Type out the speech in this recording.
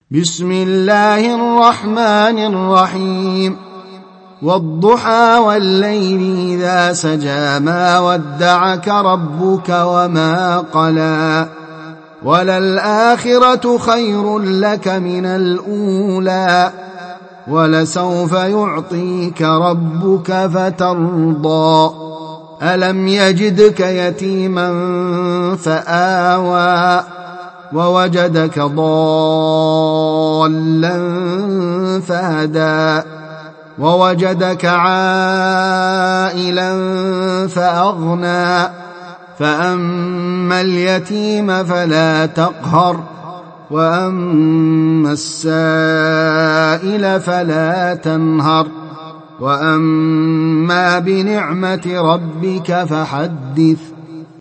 بسم الله الرحمن الرحيم والضحى والليل إذا سجى ما ودعك ربك وما قلى وللآخرة خير لك من الأولى ولسوف يعطيك ربك فترضى ألم يجدك يتيما فآوى ووجدك ضالا فهدى ووجدك عائلا فأغنى فأما اليتيم فلا تقهر وأما السائل فلا تنهر وأما بنعمة ربك فحدث